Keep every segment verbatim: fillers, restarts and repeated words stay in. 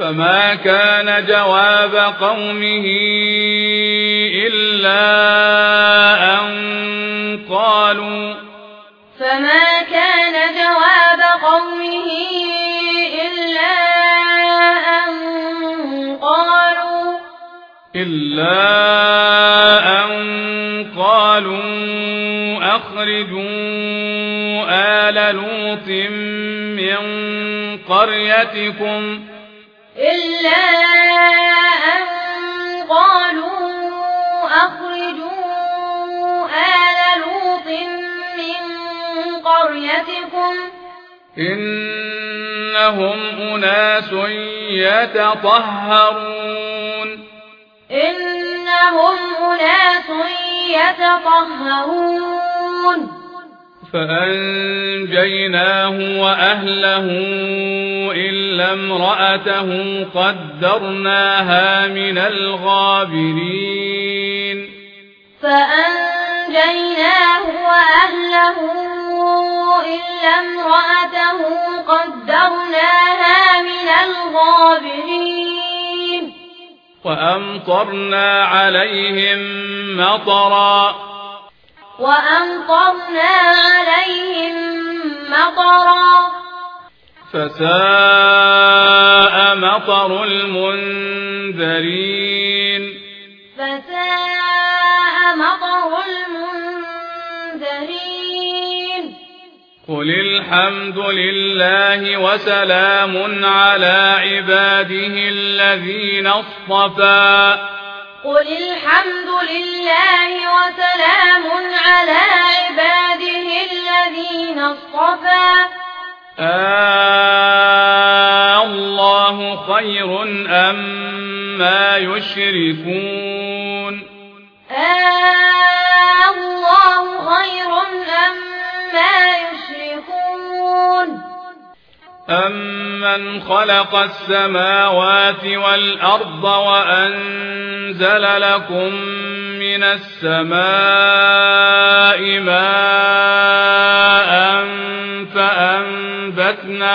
فما كان جواب قومه إلا أن قالوا فما كان جواب قومه إلا أن قالوا إلا أن قالوا أخرجوا آل لوط من قريتكم إلا أن قالوا أخرجوا آل لوط من قريتكم إنهم أناس يتطهرون إنهم أناس يتطهرون فأنجيناه وأهله إلا امرأته قدرناها من الغابرين فأنجيناه وأهله إلا امرأته قدرناها من الغابرين وأمطرنا عليهم مطرا وأمطرنا عليهم مطرا فساء مطر المنذرين فساء مطر المنذرين قل الحمد لله وسلام على عباده الذين اصطفى قل الحمد لله وسلام على عباده الذين اصطفى آه الله خير أم ما يشركون آه الله خير أم ما يشركون أمن خلق السماوات والأرض وأنزل لكم من السماء ماء فأنبتنا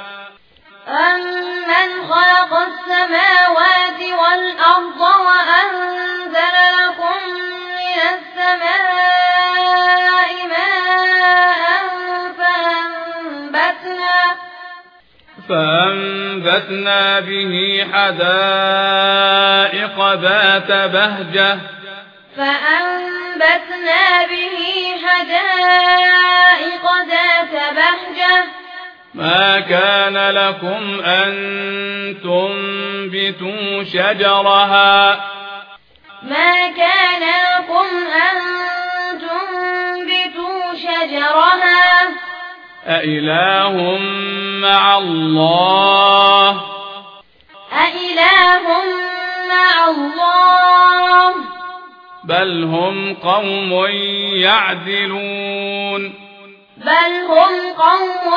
أمن خلق السماوات والأرض وأنزل لكم من السماء ماء فأنبتنا فأنبتنا به حدائق ذات بهجة فأنبتنا به حدائق ذات بهجة ما كان لكم أن تنبتوا شجرها ما كان لكم أن تنبتوا شجرها أإله مع الله أإله مع الله بل هم قوم يعدلون بل هم قوم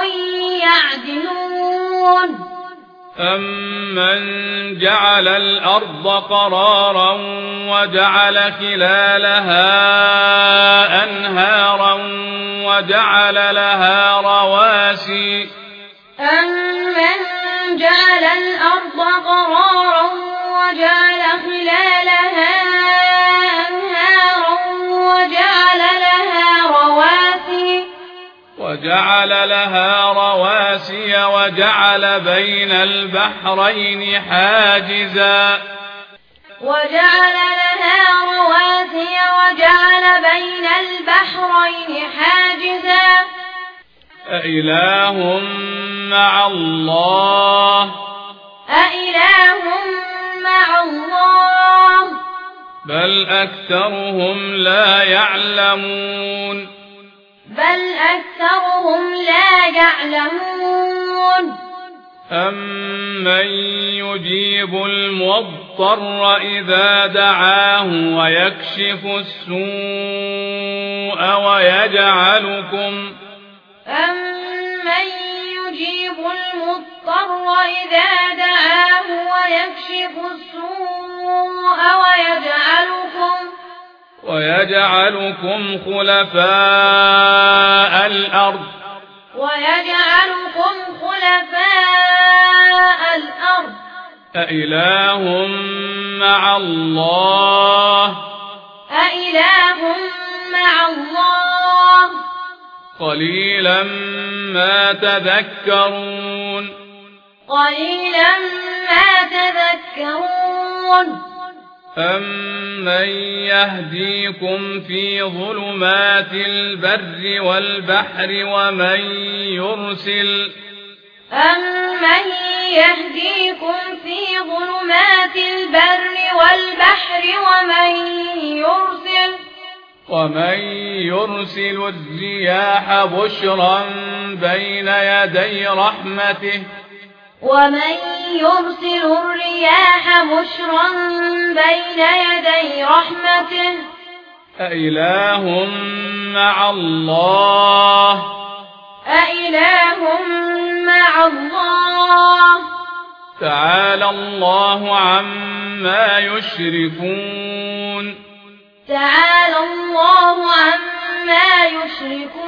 يعدلون أمن جعل الأرض قرارا وجعل خلالها أنهارا وجعل لها رواسي أمن جعل الأرض قرارا وجعل خلالها أنهارا وجعل لها رواسي وجعل لها رواسي وجعل بين البحرين حاجزا وجعل لها رواسي وجعل بين البحرين حاجزا أإله مع الله أإله مع الله بل أكثرهم لا يعلمون بل أكثرهم لا يعلمون أمن يجيب المضطر إذا دعاه ويكشف السوء ويجعلكم أمن يجيب المضطر إذا دعاه ويكشف السوء ويجعلكم ويجعلكم خلفاء الأرض ويجعلكم خلفاء الأرض أإله مع الله أإله مع الله قليلا ما تذكرون قليلا ما تذكرون أمن يهديكم في ظلمات البر والبحر ومن يرسل أمن يهديكم في ظلمات البر والبحر ومن يرسل ومن يرسل الرياح بشرا بين يدي رحمته ومن يرسل الرياح بشرا بين يدي رحمته أإله مع الله أإله مع الله تعالى الله عما يشركون تعالى الله عما يشركون